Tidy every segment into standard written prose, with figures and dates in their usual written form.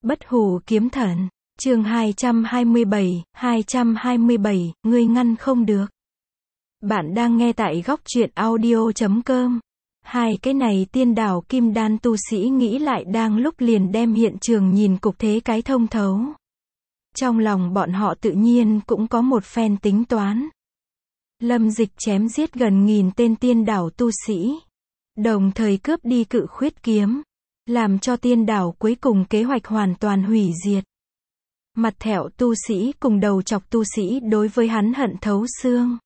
Bất hủ kiếm thần, chương 227, ngươi ngăn không được. Bạn đang nghe tại góc truyện audio.com. Hai cái này tiên đảo kim đan tu sĩ nghĩ lại đang lúc liền đem hiện trường nhìn cục thế cái thông thấu. Trong lòng bọn họ tự nhiên cũng có một phen tính toán. Lâm Dịch chém giết gần 1000 tên tiên đảo tu sĩ, đồng thời cướp đi cự khuyết kiếm, làm cho tiên đảo cuối cùng kế hoạch hoàn toàn hủy diệt. Mặt thẹo tu sĩ cùng đầu chọc tu sĩ đối với hắn hận thấu xương.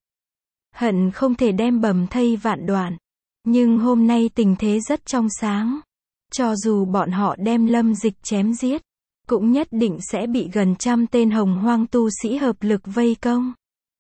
Hận không thể đem bầm thây vạn đoạn. Nhưng hôm nay tình thế rất trong sáng. Cho dù bọn họ đem Lâm Dịch chém giết, cũng nhất định sẽ bị gần 100 tên hồng hoang tu sĩ hợp lực vây công.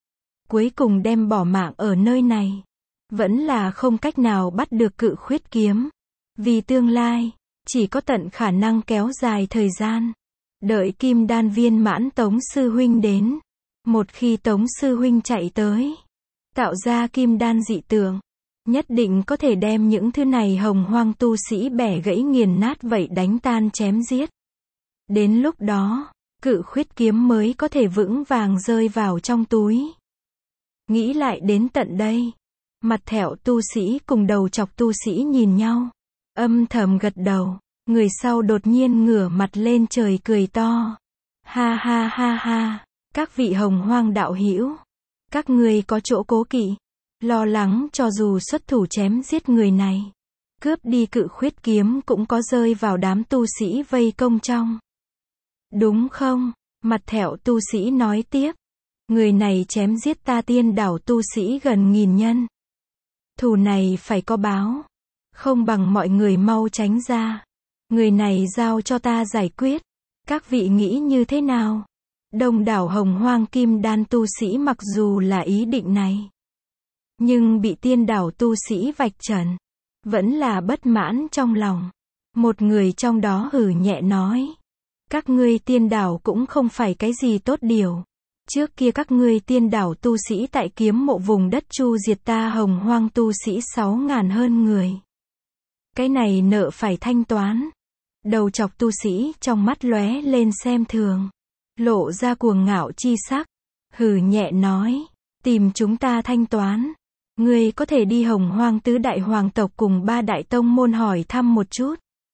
Cuối cùng đem bỏ mạng ở nơi này. Vẫn là không cách nào bắt được cự khuyết kiếm. Vì tương lai, chỉ có tận khả năng kéo dài thời gian. Đợi kim đan viên mãn Tống Sư Huynh đến. Một khi Tống Sư Huynh chạy tới, tạo ra kim đan dị tượng, nhất định có thể đem những thứ này hồng hoang tu sĩ bẻ gãy nghiền nát vậy đánh tan chém giết. Đến lúc đó, cự khuyết kiếm mới có thể vững vàng rơi vào trong túi. Nghĩ lại đến tận đây, mặt thẹo tu sĩ cùng đầu chọc tu sĩ nhìn nhau, âm thầm gật đầu. Người sau đột nhiên ngửa mặt lên trời cười to. Ha ha ha ha, các vị hồng hoang đạo hữu, các ngươi có chỗ cố kỵ, lo lắng cho dù xuất thủ chém giết người này, cướp đi cự khuyết kiếm cũng có rơi vào đám tu sĩ vây công trong. Đúng không? Mặt thẹo tu sĩ nói tiếp. Người này chém giết ta tiên đảo tu sĩ gần 1000 nhân. Thù này phải có báo. Không bằng mọi người mau tránh ra. Người này giao cho ta giải quyết. Các vị nghĩ như thế nào? Đông đảo hồng hoang kim đan tu sĩ mặc dù là ý định này, nhưng bị tiên đảo tu sĩ vạch trần, vẫn là bất mãn trong lòng. Một người trong đó hử nhẹ nói. Các ngươi tiên đảo cũng không phải cái gì tốt điều. Trước kia các ngươi tiên đảo tu sĩ tại kiếm mộ vùng đất chu diệt ta hồng hoang tu sĩ 6000 hơn người. Cái này nợ phải thanh toán. Đầu chọc tu sĩ trong mắt lóe lên xem thường, lộ ra cuồng ngạo chi sắc, hừ nhẹ nói, tìm chúng ta thanh toán. Ngươi có thể đi hồng hoang tứ đại hoàng tộc cùng 3 đại tông môn hỏi thăm một chút,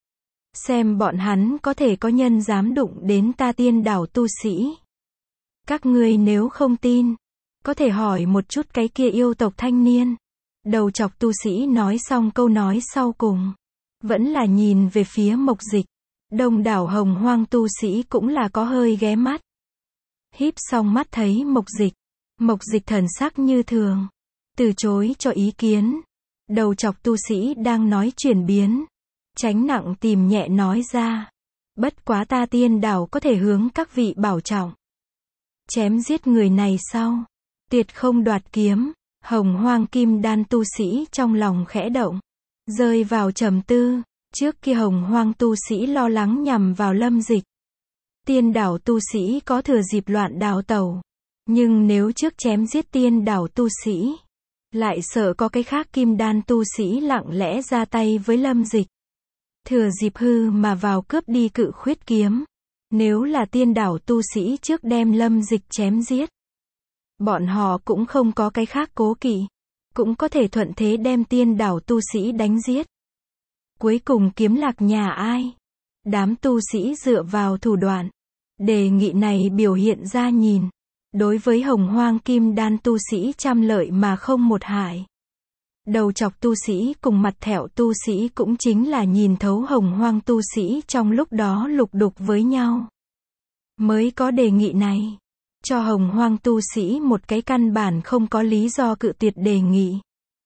xem bọn hắn có thể có nhân dám đụng đến ta tiên đảo tu sĩ. Các ngươi nếu không tin, có thể hỏi một chút cái kia yêu tộc thanh niên. Đầu chọc tu sĩ nói xong câu nói sau cùng, vẫn là nhìn về phía Mộc Dịch. Đông đảo hồng hoang tu sĩ cũng là có hơi ghé mắt. Híp xong mắt thấy Mộc Dịch. Mộc Dịch thần sắc như thường, từ chối cho ý kiến. Đầu chọc tu sĩ đang nói chuyển biến, tránh nặng tìm nhẹ nói ra. Bất quá ta tiên đảo có thể hướng các vị bảo trọng. Chém giết người này sau, tuyệt không đoạt kiếm. Hồng hoang kim đan tu sĩ trong lòng khẽ động, rơi vào trầm tư. Trước kia hồng hoang tu sĩ lo lắng nhằm vào Lâm Dịch. Tiên đảo tu sĩ có thừa dịp loạn đào tẩu. Nhưng nếu trước chém giết tiên đảo tu sĩ, lại sợ có cái khác kim đan tu sĩ lặng lẽ ra tay với Lâm Dịch. Thừa dịp hư mà vào cướp đi cự khuyết kiếm. Nếu là tiên đảo tu sĩ trước đem Lâm Dịch chém giết, bọn họ cũng không có cái khác cố kỵ, cũng có thể thuận thế đem tiên đảo tu sĩ đánh giết. Cuối cùng kiếm lạc nhà ai? Đám tu sĩ dựa vào thủ đoạn. Đề nghị này biểu hiện ra nhìn. Đối với hồng hoang kim đan tu sĩ trăm lợi mà không một hại. Đầu chọc tu sĩ cùng mặt thẹo tu sĩ cũng chính là nhìn thấu hồng hoang tu sĩ trong lúc đó lục đục với nhau. Mới có đề nghị này. Cho hồng hoang tu sĩ một cái căn bản không có lý do cự tuyệt đề nghị.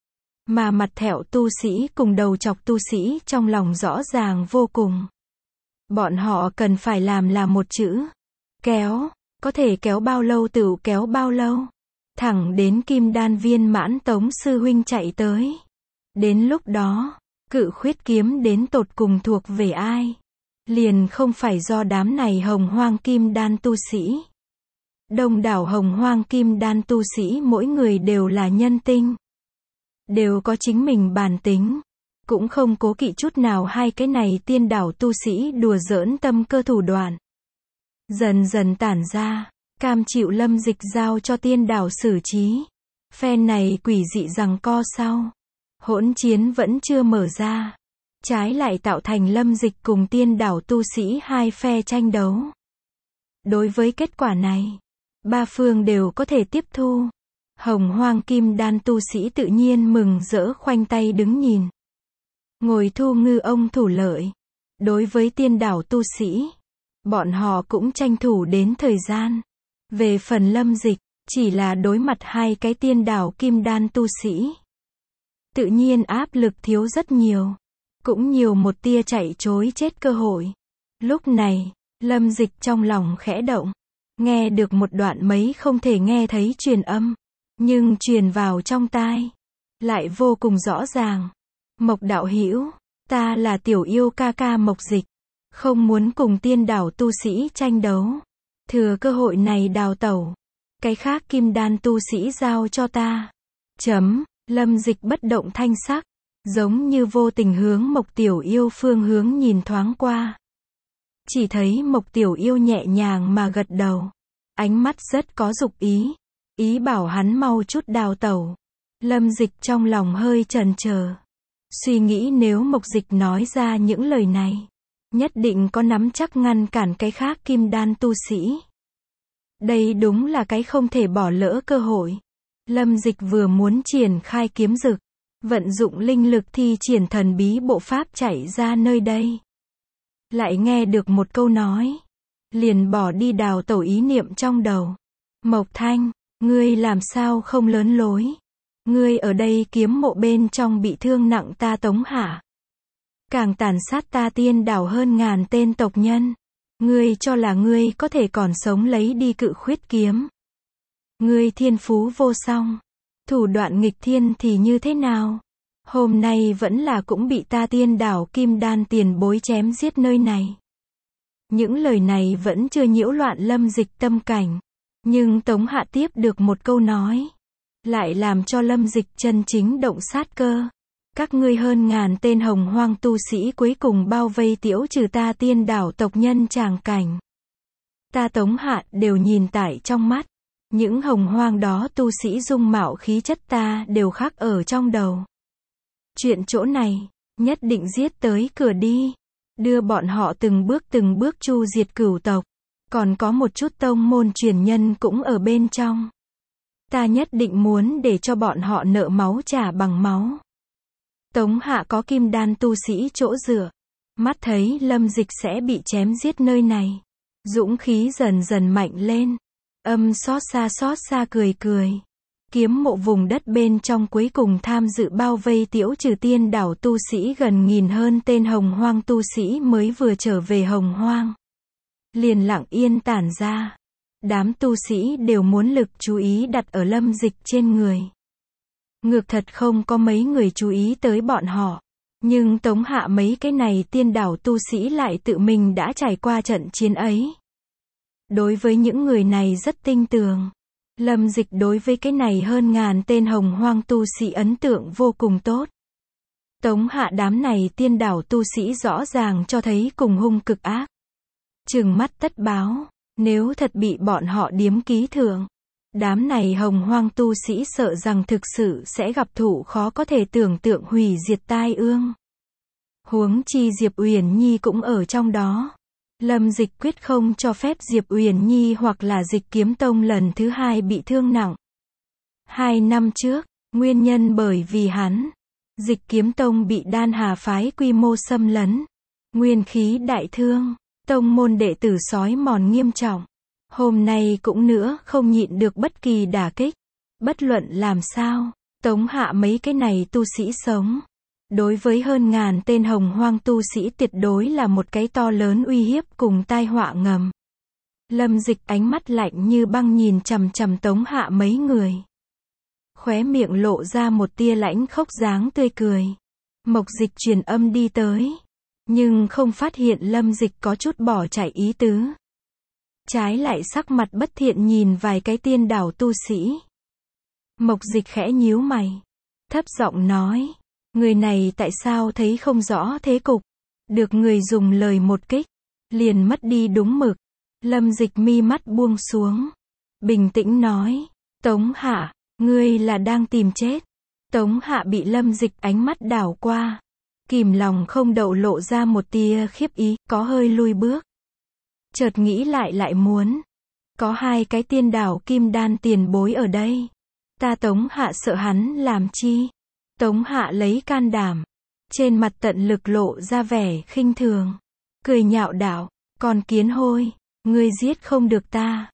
Mà mặt thẹo tu sĩ cùng đầu chọc tu sĩ trong lòng rõ ràng vô cùng. Bọn họ cần phải làm là một chữ. Kéo. Có thể kéo bao lâu tựu kéo bao lâu. Thẳng đến kim đan viên mãn Tống Sư Huynh chạy tới. Đến lúc đó, cự khuyết kiếm đến tột cùng thuộc về ai? Liền không phải do đám này hồng hoang kim đan tu sĩ. Đông đảo hồng hoang kim đan tu sĩ mỗi người đều là nhân tinh. Đều có chính mình bản tính. cũng không cố kỵ chút nào hai cái này tiên đảo tu sĩ đùa giỡn tâm cơ thủ đoạn. Dần dần tản ra, cam chịu Lâm Dịch giao cho tiên đảo xử trí. Phe này quỷ dị giằng co sau. Hỗn chiến vẫn chưa mở ra. Trái lại tạo thành Lâm Dịch cùng tiên đảo tu sĩ hai phe tranh đấu. Đối với kết quả này, ba phương đều có thể tiếp thu. Hồng Hoang Kim Đan tu sĩ tự nhiên mừng rỡ khoanh tay đứng nhìn. Ngồi thu ngư ông thủ lợi. Đối với tiên đảo tu sĩ, bọn họ cũng tranh thủ đến thời gian. Về phần Lâm Dịch, chỉ là đối mặt hai cái tiên đảo Kim Đan tu sĩ. Tự nhiên áp lực thiếu rất nhiều. Cũng nhiều một tia chạy trối chết cơ hội. Lúc này, Lâm Dịch trong lòng khẽ động. Nghe được một đoạn mấy không thể nghe thấy truyền âm. Nhưng truyền vào trong tai. Lại vô cùng rõ ràng. Mộc đạo hữu, ta là tiểu yêu ca ca Mộc Dịch. Không muốn cùng tiên đảo tu sĩ tranh đấu. Thừa cơ hội này đào tẩu. Cái khác Kim Đan tu sĩ giao cho ta. Lâm Dịch bất động thanh sắc. Giống như vô tình hướng Mộc tiểu yêu phương hướng nhìn thoáng qua. Chỉ thấy Mộc tiểu yêu nhẹ nhàng mà gật đầu. Ánh mắt rất có dục ý. Ý bảo hắn mau chút đào tẩu. Lâm Dịch trong lòng hơi chần chờ. Suy nghĩ nếu Mộc Dịch nói ra những lời này, nhất định có nắm chắc ngăn cản cái khác Kim Đan tu sĩ. Đây đúng là cái không thể bỏ lỡ cơ hội. Lâm Dịch vừa muốn triển khai kiếm dực, vận dụng linh lực thi triển thần bí bộ pháp chạy ra nơi đây. Lại nghe được một câu nói. Liền bỏ đi đào tẩu ý niệm trong đầu. Mộc Thanh, ngươi làm sao không lớn lối? Ngươi ở đây kiếm mộ bên trong bị thương nặng ta Tống Hạ. Càng tàn sát ta tiên đảo hơn ngàn tên tộc nhân. Ngươi cho là ngươi có thể còn sống lấy đi cự khuyết kiếm. Ngươi thiên phú vô song. Thủ đoạn nghịch thiên thì như thế nào? Hôm nay vẫn là cũng bị ta tiên đảo Kim Đan tiền bối chém giết nơi này. Những lời này vẫn chưa nhiễu loạn Lâm Dịch tâm cảnh. Nhưng Tống Hạ tiếp được một câu nói. Lại làm cho Lâm Dịch chân chính động sát cơ. Các ngươi hơn ngàn tên hồng hoang tu sĩ cuối cùng bao vây tiễu trừ ta tiên đảo tộc nhân tràng cảnh. Ta Tống Hạ đều nhìn tại trong mắt. Những hồng hoang đó tu sĩ dung mạo khí chất ta đều khắc ở trong đầu. Chuyện chỗ này, nhất định giết tới cửa đi. Đưa bọn họ từng bước chu diệt cửu tộc. Còn có một chút tông môn truyền nhân cũng ở bên trong. Ta nhất định muốn để cho bọn họ nợ máu trả bằng máu. Tống Hạ có Kim Đan tu sĩ chỗ dựa. Mắt thấy Lâm Dịch sẽ bị chém giết nơi này. Dũng khí dần dần mạnh lên. Xót xa cười cười. Kiếm mộ vùng đất bên trong cuối cùng tham dự bao vây tiễu trừ tiên đảo tu sĩ gần nghìn hơn tên hồng hoang tu sĩ mới vừa trở về hồng hoang. Liền lặng yên tản ra. Đám tu sĩ đều muốn lực chú ý đặt ở Lâm Dịch trên người. Ngược thật không có mấy người chú ý tới bọn họ. Nhưng Tống Hạ mấy cái này tiên đảo tu sĩ lại tự mình đã trải qua trận chiến ấy. Đối với những người này rất tinh tường. Lâm Dịch đối với cái này hơn ngàn tên hồng hoang tu sĩ ấn tượng vô cùng tốt. Tống Hạ đám này tiên đảo tu sĩ rõ ràng cho thấy cùng hung cực ác. Trừng mắt tất báo. Nếu thật bị bọn họ điếm ký thưởng, đám này hồng hoang tu sĩ sợ rằng thực sự sẽ gặp thụ khó có thể tưởng tượng hủy diệt tai ương. Huống chi Diệp Uyển Nhi cũng ở trong đó. Lâm Dịch quyết không cho phép Diệp Uyển Nhi hoặc là Dịch Kiếm Tông lần thứ hai bị thương nặng. 2 năm trước, nguyên nhân bởi vì hắn, Dịch Kiếm Tông bị Đan Hà phái quy mô xâm lấn, nguyên khí đại thương, tông môn đệ tử xói mòn nghiêm trọng. Hôm nay cũng nữa không nhịn được bất kỳ đả kích. Bất luận làm sao, Tống Hạ mấy cái này tu sĩ sống. Đối với hơn ngàn tên hồng hoang tu sĩ tuyệt đối là một cái to lớn uy hiếp cùng tai họa ngầm. Lâm Dịch ánh mắt lạnh như băng nhìn chằm chằm Tống Hạ mấy người. Khóe miệng lộ ra một tia lãnh khốc dáng tươi cười. Mộc Dịch truyền âm đi tới. Nhưng không phát hiện Lâm Dịch có chút bỏ chạy ý tứ. Trái lại sắc mặt bất thiện nhìn vài cái tiên đảo tu sĩ. Mộc Dịch khẽ nhíu mày. Thấp giọng nói. Người này tại sao thấy không rõ thế cục? Được người dùng lời một kích, liền mất đi đúng mực. Lâm Dịch mi mắt buông xuống, bình tĩnh nói, Tống Hạ, ngươi là đang tìm chết. Tống Hạ bị Lâm Dịch ánh mắt đảo qua, kìm lòng không đậu lộ ra một tia khiếp ý, có hơi lui bước. Chợt nghĩ lại muốn, có 2 cái tiên đảo kim đan tiền bối ở đây. Ta Tống Hạ sợ hắn làm chi? Tống Hạ lấy can đảm, trên mặt tận lực lộ ra vẻ khinh thường, cười nhạo đạo, con kiến hôi, ngươi giết không được ta.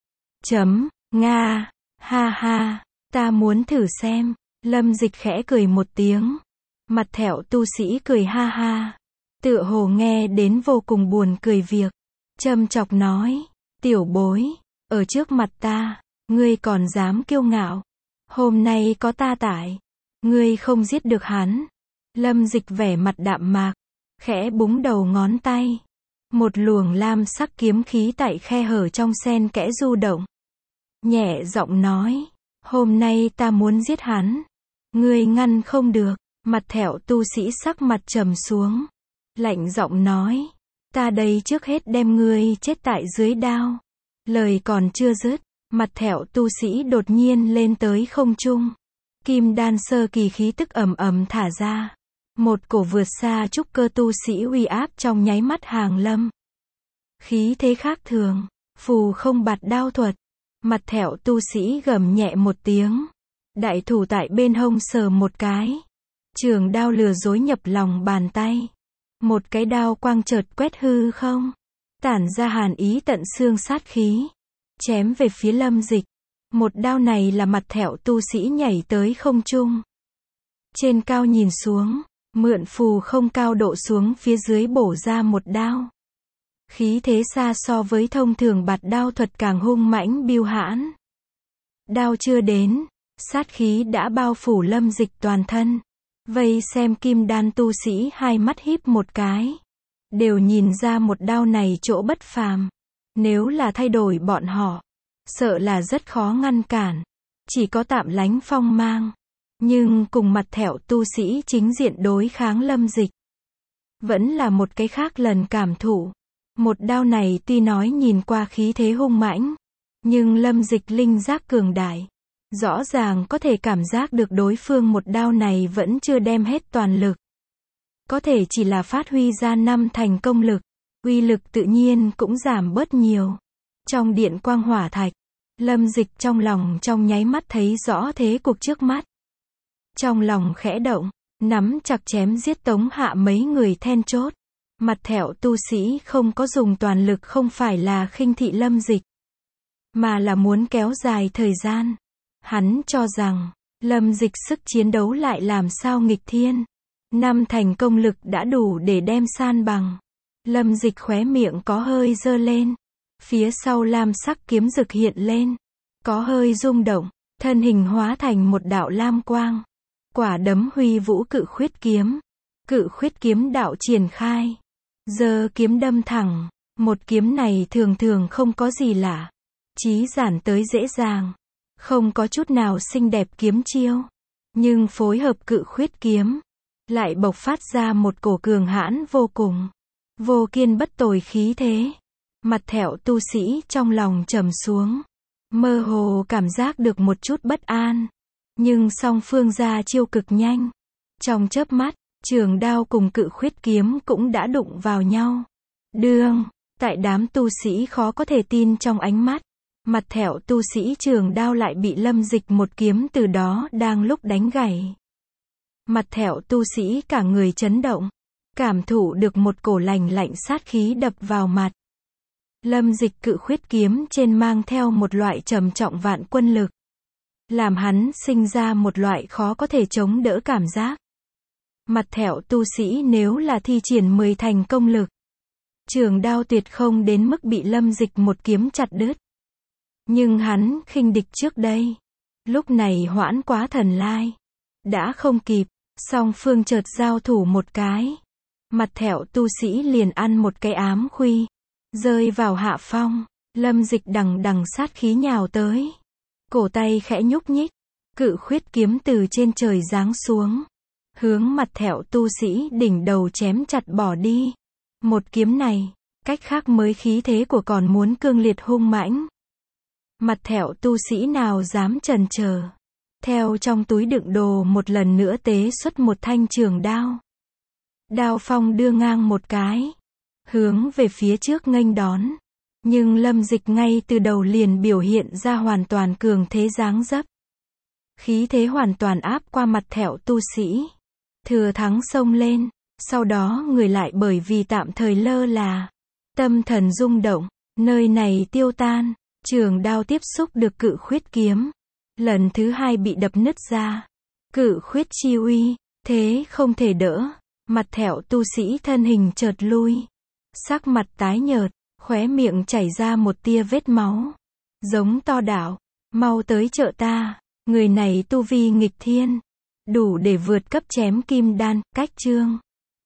Nga, ha ha, ta muốn thử xem. Lâm Dịch khẽ cười một tiếng, mặt thẹo tu sĩ cười ha ha, tựa hồ nghe đến vô cùng buồn cười việc, châm chọc nói, tiểu bối, ở trước mặt ta, ngươi còn dám kiêu ngạo, hôm nay có ta tại, ngươi không giết được hắn. Lâm Dịch vẻ mặt đạm mạc, khẽ búng đầu ngón tay, một luồng lam sắc kiếm khí tại khe hở trong sen kẽ du động, nhẹ giọng nói, hôm nay ta muốn giết hắn, ngươi ngăn không được. Mặt thẹo tu sĩ sắc mặt trầm xuống, lạnh giọng nói, ta đây trước hết đem ngươi chết tại dưới đao. Lời còn chưa dứt, mặt thẹo tu sĩ đột nhiên lên tới không trung, kim đan sơ kỳ khí tức ầm ầm thả ra, một cổ vượt xa trúc cơ tu sĩ uy áp trong nháy mắt hàng lâm. Khí thế khác thường, phù không bạt đao thuật. Mặt thẹo tu sĩ gầm nhẹ một tiếng, đại thủ tại bên hông sờ một cái, trường đao lừa dối nhập lòng bàn tay, một cái đao quang chợt quét hư không, tản ra hàn ý tận xương sát khí, chém về phía Lâm Dịch. Một đao này là mặt thẹo tu sĩ nhảy tới không trung, trên cao nhìn xuống, mượn phù không cao độ xuống phía dưới bổ ra một đao. Khí thế xa so với thông thường bạt đao thuật càng hung mãnh biêu hãn. Đao chưa đến, sát khí đã bao phủ Lâm Dịch toàn thân. Vây xem kim đan tu sĩ hai mắt híp một cái, đều nhìn ra một đao này chỗ bất phàm. Nếu là thay đổi bọn họ, sợ là rất khó ngăn cản, chỉ có tạm lánh phong mang. Nhưng cùng mặt thẹo tu sĩ chính diện đối kháng Lâm Dịch, vẫn là một cái khác lần cảm thụ. Một đao này tuy nói nhìn qua khí thế hung mãnh, nhưng Lâm Dịch linh giác cường đại, rõ ràng có thể cảm giác được đối phương một đao này vẫn chưa đem hết toàn lực. Có thể chỉ là phát huy ra 5 thành công lực, uy lực tự nhiên cũng giảm bớt nhiều. Trong điện quang hỏa thạch, Lâm Dịch trong lòng trong nháy mắt thấy rõ thế cục trước mắt. Trong lòng khẽ động, nắm chặt chém giết Tống Hạ mấy người then chốt. Mặt thẹo tu sĩ không có dùng toàn lực không phải là khinh thị Lâm Dịch, mà là muốn kéo dài thời gian. Hắn cho rằng, Lâm Dịch sức chiến đấu lại làm sao nghịch thiên. 5 thành công lực đã đủ để đem san bằng. Lâm Dịch khóe miệng có hơi giơ lên. Phía sau lam sắc kiếm rực hiện lên. Có hơi rung động, thân hình hóa thành một đạo lam quang. Quả đấm huy vũ cự khuyết kiếm. Cự khuyết kiếm đạo triển khai. Giơ kiếm đâm thẳng. Một kiếm này thường thường không có gì lạ. Chí giản tới dễ dàng. Không có chút nào xinh đẹp kiếm chiêu. Nhưng phối hợp cự khuyết kiếm, lại bộc phát ra một cổ cường hãn vô cùng. Vô kiên bất tồi khí thế. Mặt thẹo tu sĩ trong lòng trầm xuống. Mơ hồ cảm giác được một chút bất an. Nhưng song phương ra chiêu cực nhanh. Trong chớp mắt, trường đao cùng cự khuyết kiếm cũng đã đụng vào nhau. Đương, tại đám tu sĩ khó có thể tin trong ánh mắt. Mặt thẹo tu sĩ trường đao lại bị Lâm Dịch một kiếm từ đó đang lúc đánh gãy. Mặt thẹo tu sĩ cả người chấn động, cảm thụ được một cổ lạnh lạnh sát khí đập vào mặt. Lâm Dịch cự khuyết kiếm trên mang theo một loại trầm trọng vạn quân lực, làm hắn sinh ra một loại khó có thể chống đỡ cảm giác. Mặt thẹo tu sĩ nếu là thi triển 10 thành công lực, trường đao tuyệt không đến mức bị Lâm Dịch một kiếm chặt đứt. Nhưng hắn khinh địch trước đây, lúc này hoãn quá thần lai, đã không kịp. Song phương chợt giao thủ một cái, mặt thẹo tu sĩ liền ăn một cái ám khuy, rơi vào hạ phong. Lâm Dịch đằng đằng sát khí nhào tới, cổ tay khẽ nhúc nhích, cự khuyết kiếm từ trên trời giáng xuống, hướng mặt thẹo tu sĩ đỉnh đầu chém chặt bỏ đi. Một kiếm này, cách khác mới khí thế của còn muốn cương liệt hung mãnh. Mặt thẹo tu sĩ nào dám chần chờ. Theo trong túi đựng đồ một lần nữa tế xuất một thanh trường đao. Đao phong đưa ngang một cái, hướng về phía trước nghênh đón. Nhưng Lâm Dịch ngay từ đầu liền biểu hiện ra hoàn toàn cường thế dáng dấp. Khí thế hoàn toàn áp qua mặt thẹo tu sĩ. Thừa thắng xông lên, sau đó người lại bởi vì tạm thời lơ là. Tâm thần rung động, nơi này tiêu tan, trường đao tiếp xúc được cự khuyết kiếm. Lần thứ hai bị đập nứt ra. Cự khuyết chi uy, thế không thể đỡ. Mặt thẹo tu sĩ thân hình chợt lui. Sắc mặt tái nhợt, khóe miệng chảy ra một tia vết máu. Giống to đạo, mau tới trợ ta. Người này tu vi nghịch thiên, đủ để vượt cấp chém kim đan, cách chương.